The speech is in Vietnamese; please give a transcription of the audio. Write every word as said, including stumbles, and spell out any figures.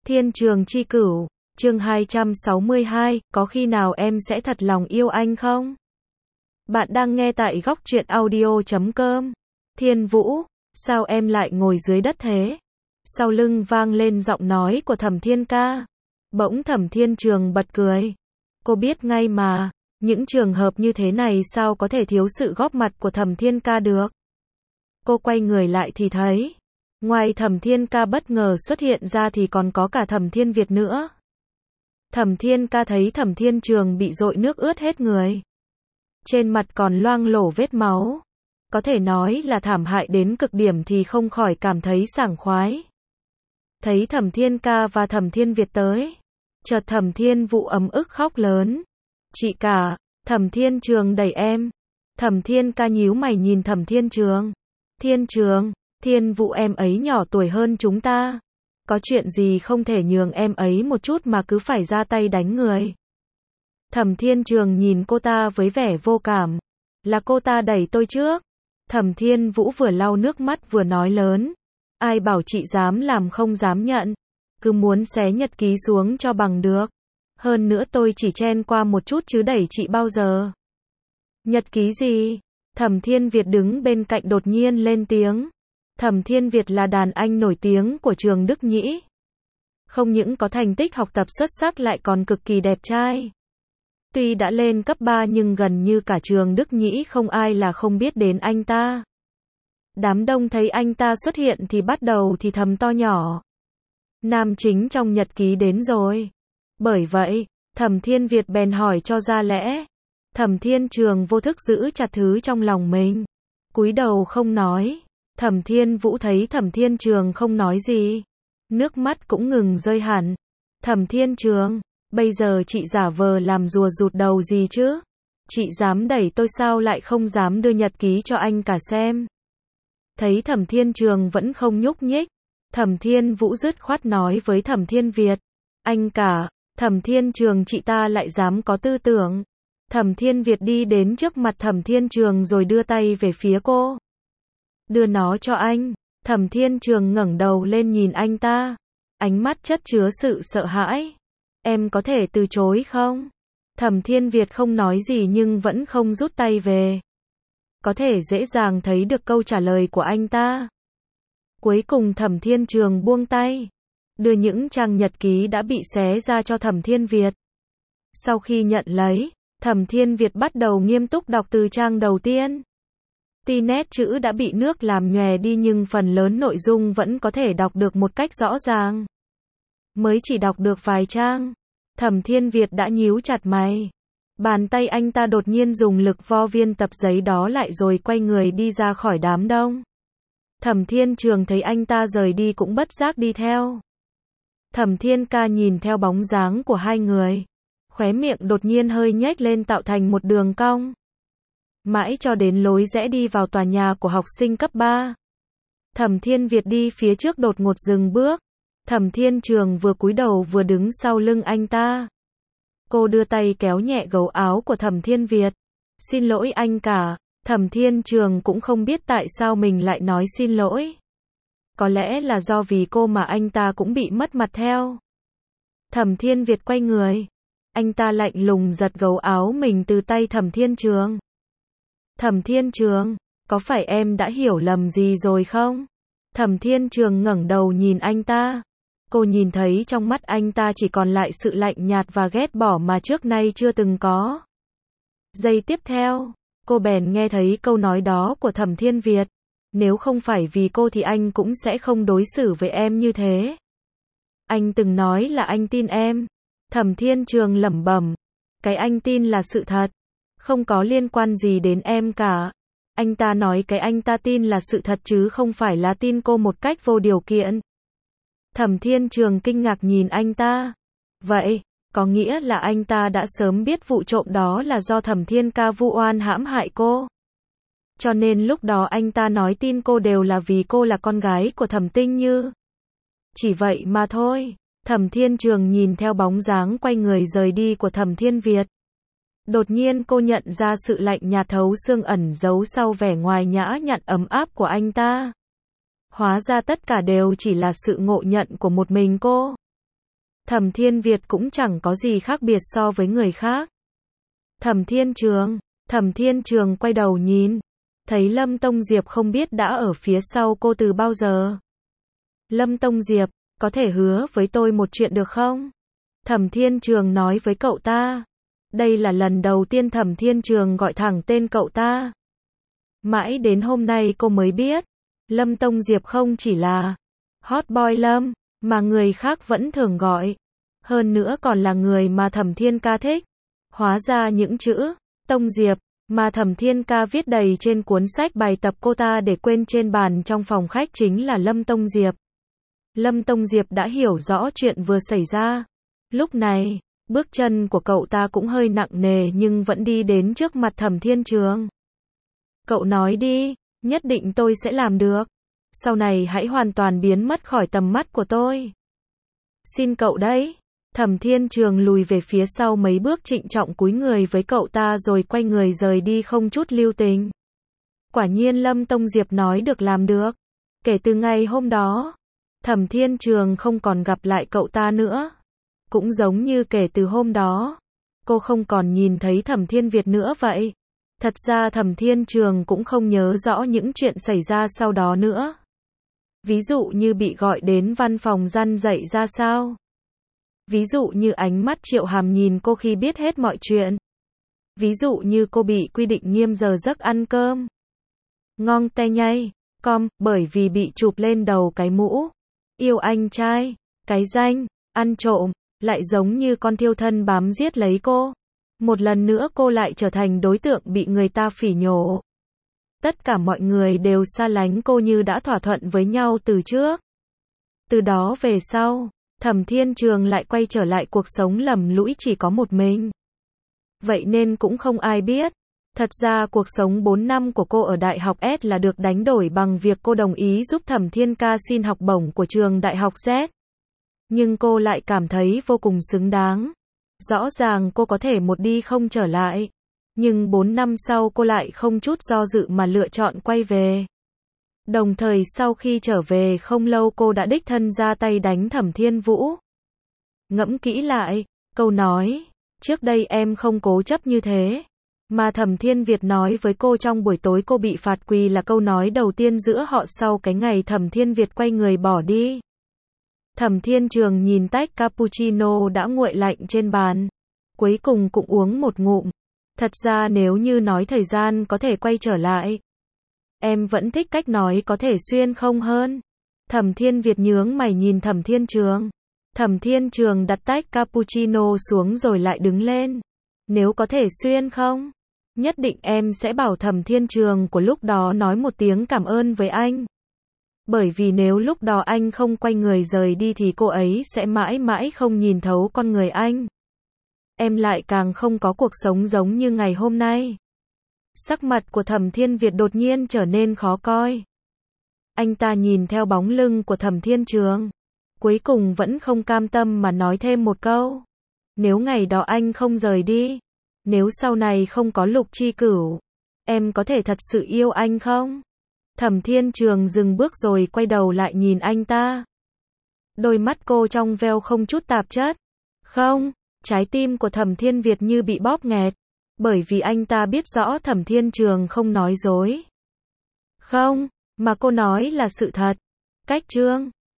Thiên trường chi cửu, chương hai trăm sáu mươi hai, có khi nào em sẽ thật lòng yêu anh không? Bạn đang nghe tại góc truyện audio chấm com. Thiên Vũ, sao em lại ngồi dưới đất thế? Sau lưng vang lên giọng nói của Thẩm Thiên Ca. Bỗng Thẩm Thiên Trường bật cười. Cô biết ngay mà, những trường hợp như thế này sao có thể thiếu sự góp mặt của Thẩm Thiên Ca được. Cô quay người lại thì thấy, ngoài Thẩm Thiên Ca bất ngờ xuất hiện ra thì còn có cả Thẩm Thiên Việt nữa. Thẩm Thiên Ca thấy Thẩm Thiên Trường bị dội nước ướt hết người. Trên mặt còn loang lổ vết máu. Có thể nói là thảm hại đến cực điểm thì không khỏi cảm thấy sảng khoái. Thấy Thẩm Thiên Ca và Thẩm Thiên Việt tới, chợt Thẩm Thiên Vũ ấm ức khóc lớn. Chị cả, Thẩm Thiên Trường đẩy em. Thẩm Thiên Ca nhíu mày nhìn Thẩm Thiên Trường. Thiên Trường, Thiên Vũ em ấy nhỏ tuổi hơn chúng ta. Có chuyện gì không thể nhường em ấy một chút mà cứ phải ra tay đánh người. Thẩm Thiên Trường nhìn cô ta với vẻ vô cảm. Là cô ta đẩy tôi trước. Thẩm Thiên Vũ vừa lau nước mắt vừa nói lớn. Ai bảo chị dám làm không dám nhận. Cứ muốn xé nhật ký xuống cho bằng được. Hơn nữa tôi chỉ chen qua một chút chứ đẩy chị bao giờ. Nhật ký gì? Thẩm Thiên Việt đứng bên cạnh đột nhiên lên tiếng. Thẩm Thiên Việt là đàn anh nổi tiếng của trường Đức Nhĩ. Không những có thành tích học tập xuất sắc lại còn cực kỳ đẹp trai. Tuy đã lên cấp ba nhưng gần như cả trường Đức Nhĩ không ai là không biết đến anh ta. Đám đông thấy anh ta xuất hiện thì bắt đầu thì thầm to nhỏ. Nam chính trong nhật ký đến rồi. Bởi vậy, Thẩm Thiên Việt bèn hỏi cho ra lẽ. Thẩm Thiên Trường vô thức giữ chặt thứ trong lòng mình. Cúi đầu không nói. Thẩm Thiên Vũ thấy Thẩm Thiên Trường không nói gì. Nước mắt cũng ngừng rơi hẳn. Thẩm Thiên Trường, bây giờ chị giả vờ làm rùa rụt đầu gì chứ? Chị dám đẩy tôi sao lại không dám đưa nhật ký cho anh cả xem? Thấy Thẩm Thiên Trường vẫn không nhúc nhích. Thẩm Thiên Vũ dứt khoát nói với Thẩm Thiên Việt. Anh cả, Thẩm Thiên Trường chị ta lại dám có tư tưởng. Thẩm Thiên Việt đi đến trước mặt Thẩm Thiên Trường rồi đưa tay về phía cô. Đưa nó cho anh. Thẩm Thiên Trường ngẩng đầu lên nhìn anh ta. Ánh mắt chất chứa sự sợ hãi. Em có thể từ chối không? Thẩm Thiên Việt không nói gì nhưng vẫn không rút tay về. Có thể dễ dàng thấy được câu trả lời của anh ta. Cuối cùng Thẩm Thiên Trường buông tay. Đưa những trang nhật ký đã bị xé ra cho Thẩm Thiên Việt. Sau khi nhận lấy, Thẩm Thiên Việt bắt đầu nghiêm túc đọc từ trang đầu tiên. Tuy nét chữ đã bị nước làm nhòe đi nhưng phần lớn nội dung vẫn có thể đọc được một cách rõ ràng. Mới chỉ đọc được vài trang, Thẩm Thiên Việt đã nhíu chặt mày. Bàn tay anh ta đột nhiên dùng lực vo viên tập giấy đó lại rồi quay người đi ra khỏi đám đông. Thẩm Thiên Trường thấy anh ta rời đi cũng bất giác đi theo. Thẩm Thiên Ca nhìn theo bóng dáng của hai người. Khóe miệng đột nhiên hơi nhếch lên tạo thành một đường cong. Mãi cho đến lối rẽ đi vào tòa nhà của học sinh cấp ba. Thẩm Thiên Việt đi phía trước đột ngột dừng bước. Thẩm Thiên Trường vừa cúi đầu vừa đứng sau lưng anh ta. Cô đưa tay kéo nhẹ gấu áo của Thẩm Thiên Việt. Xin lỗi anh cả. Thẩm Thiên Trường cũng không biết tại sao mình lại nói xin lỗi. Có lẽ là do vì cô mà anh ta cũng bị mất mặt theo. Thẩm Thiên Việt quay người. Anh ta lạnh lùng giật gấu áo mình từ tay Thẩm Thiên Trường. Thẩm Thiên Trường, có phải em đã hiểu lầm gì rồi không? Thẩm Thiên Trường ngẩng đầu nhìn anh ta. Cô nhìn thấy trong mắt anh ta chỉ còn lại sự lạnh nhạt và ghét bỏ mà trước nay chưa từng có. Giây tiếp theo, cô bèn nghe thấy câu nói đó của Thẩm Thiên Việt. Nếu không phải vì cô thì anh cũng sẽ không đối xử với em như thế. Anh từng nói là anh tin em. Thẩm Thiên Trường lẩm bẩm. Cái anh tin là sự thật. Không có liên quan gì đến em cả. Anh ta nói cái anh ta tin là sự thật chứ không phải là tin cô một cách vô điều kiện. Thẩm Thiên Trường kinh ngạc nhìn anh ta. Vậy, có nghĩa là anh ta đã sớm biết vụ trộm đó là do Thẩm Thiên Ca vu oan hãm hại cô. Cho nên lúc đó anh ta nói tin cô đều là vì cô là con gái của Thẩm Tinh Như. Chỉ vậy mà thôi. Thẩm Thiên Trường nhìn theo bóng dáng quay người rời đi của Thẩm Thiên Việt. Đột nhiên cô nhận ra sự lạnh nhạt thấu xương ẩn giấu sau vẻ ngoài nhã nhặn ấm áp của anh ta. Hóa ra tất cả đều chỉ là sự ngộ nhận của một mình cô. Thẩm Thiên Việt cũng chẳng có gì khác biệt so với người khác. Thẩm Thiên Trường, Thẩm Thiên Trường quay đầu nhìn, thấy Lâm Tông Diệp không biết đã ở phía sau cô từ bao giờ. Lâm Tông Diệp, có thể hứa với tôi một chuyện được không? Thẩm Thiên Trường nói với cậu ta. Đây là lần đầu tiên Thẩm Thiên Trường gọi thẳng tên cậu ta. Mãi đến hôm nay cô mới biết, Lâm Tông Diệp không chỉ là Hot Boy Lâm, mà người khác vẫn thường gọi. Hơn nữa còn là người mà Thẩm Thiên ca thích. Hóa ra những chữ Tông Diệp mà Thẩm Thiên ca viết đầy trên cuốn sách bài tập cô ta để quên trên bàn trong phòng khách chính là Lâm Tông Diệp. Lâm Tông Diệp đã hiểu rõ chuyện vừa xảy ra. Lúc này, bước chân của cậu ta cũng hơi nặng nề nhưng vẫn đi đến trước mặt Thẩm Thiên Trường. Cậu nói đi, nhất định tôi sẽ làm được. Sau này hãy hoàn toàn biến mất khỏi tầm mắt của tôi. Xin cậu đấy. Thẩm Thiên Trường lùi về phía sau mấy bước trịnh trọng cúi người với cậu ta rồi quay người rời đi không chút lưu tình. Quả nhiên Lâm Tông Diệp nói được làm được. Kể từ ngày hôm đó, Thẩm Thiên Trường không còn gặp lại cậu ta nữa. Cũng giống như kể từ hôm đó, cô không còn nhìn thấy Thẩm Thiên Việt nữa vậy. Thật ra Thẩm Thiên Trường cũng không nhớ rõ những chuyện xảy ra sau đó nữa. Ví dụ như bị gọi đến văn phòng răn dạy ra sao. Ví dụ như ánh mắt Triệu Hàm nhìn cô khi biết hết mọi chuyện. Ví dụ như cô bị quy định nghiêm giờ giấc ăn cơm. Ngon te nhay, com, bởi vì bị chụp lên đầu cái mũ. Yêu anh trai, cái danh, ăn trộm, lại giống như con thiêu thân bám giết lấy cô. Một lần nữa cô lại trở thành đối tượng bị người ta phỉ nhổ. Tất cả mọi người đều xa lánh cô như đã thỏa thuận với nhau từ trước. Từ đó về sau, Thẩm Thiên Trường lại quay trở lại cuộc sống lầm lũi chỉ có một mình. Vậy nên cũng không ai biết. Thật ra cuộc sống bốn năm của cô ở Đại học S là được đánh đổi bằng việc cô đồng ý giúp Thẩm Thiên ca xin học bổng của trường Đại học Z. Nhưng cô lại cảm thấy vô cùng xứng đáng. Rõ ràng cô có thể một đi không trở lại. Nhưng bốn năm sau cô lại không chút do dự mà lựa chọn quay về. Đồng thời sau khi trở về không lâu cô đã đích thân ra tay đánh Thẩm Thiên Vũ. Ngẫm kỹ lại, câu nói, trước đây em không cố chấp như thế. Mà Thẩm Thiên Việt nói với cô trong buổi tối cô bị phạt quỳ là câu nói đầu tiên giữa họ sau cái ngày Thẩm Thiên Việt quay người bỏ đi. Thẩm Thiên Trường nhìn tách cappuccino đã nguội lạnh trên bàn. Cuối cùng cũng uống một ngụm. Thật ra nếu như nói thời gian có thể quay trở lại. Em vẫn thích cách nói có thể xuyên không hơn. Thẩm Thiên Việt nhướng mày nhìn Thẩm Thiên Trường. Thẩm Thiên Trường đặt tách cappuccino xuống rồi lại đứng lên. Nếu có thể xuyên không? Nhất định em sẽ bảo Thẩm Thiên Trường của lúc đó nói một tiếng cảm ơn với anh. Bởi vì nếu lúc đó anh không quay người rời đi thì cô ấy sẽ mãi mãi không nhìn thấu con người anh. Em lại càng không có cuộc sống giống như ngày hôm nay. Sắc mặt của Thẩm Thiên Việt đột nhiên trở nên khó coi. Anh ta nhìn theo bóng lưng của Thẩm Thiên Trường. Cuối cùng vẫn không cam tâm mà nói thêm một câu. Nếu ngày đó anh không rời đi. Nếu sau này không có Lục Chi Cửu. Em có thể thật sự yêu anh không? Thẩm Thiên Trường dừng bước rồi quay đầu lại nhìn anh ta. Đôi mắt cô trong veo không chút tạp chất. Không, trái tim của Thẩm Thiên Việt như bị bóp nghẹt. Bởi vì anh ta biết rõ Thẩm Thiên Trường không nói dối. Không, mà cô nói là sự thật. Cách chương